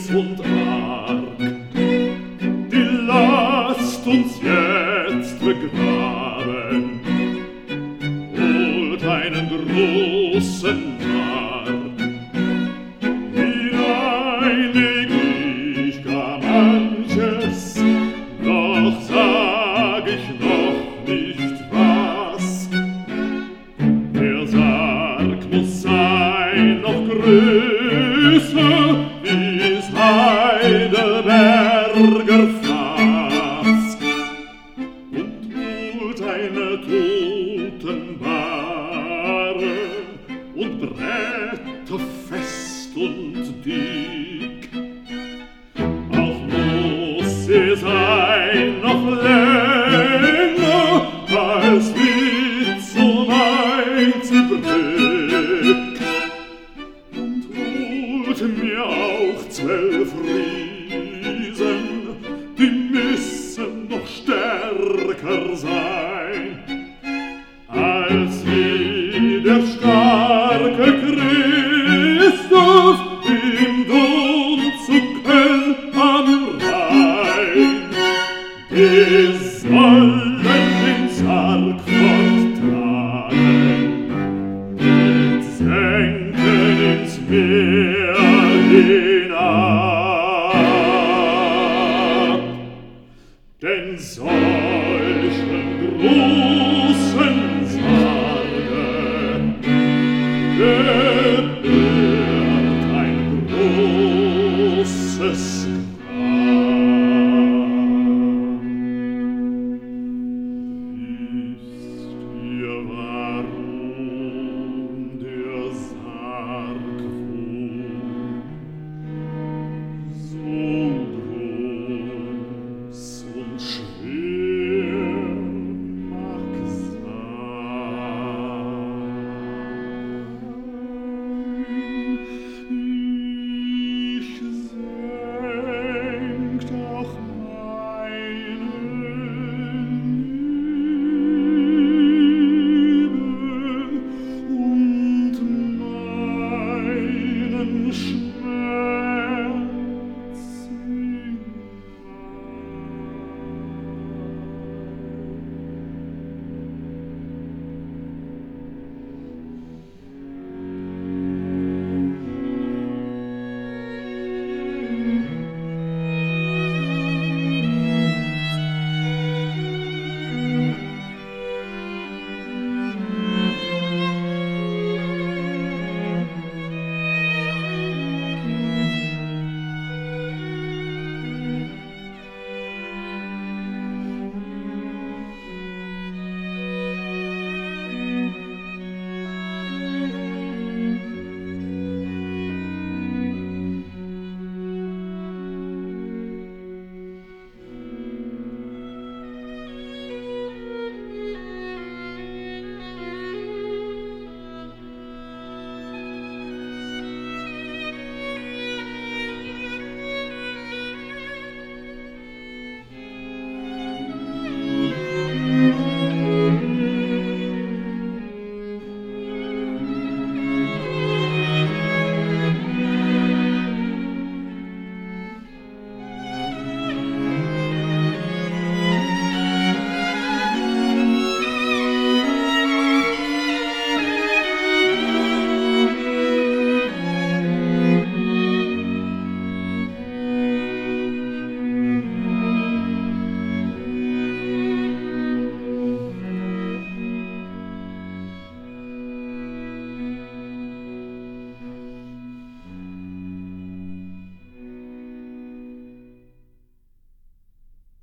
stets und arg. Die lasst uns jetzt begraben, holt einen großen Sarg. Hineinleg ich gar manches, doch sag ich noch nicht was. Der Sarg muss sein noch größer, wie's Heidelberger Fass, und holt eine Totenbahre und Bretter fest und dick. Auch muss sie sein noch länger als Witz und Einzelbrück, und holt mir auch 12 Riesen, die müssen noch stärker sein, als wie der starke Christus im Dom zu Köln am Rhein. Die sollen den Sarg forttragen und senken ins Meer.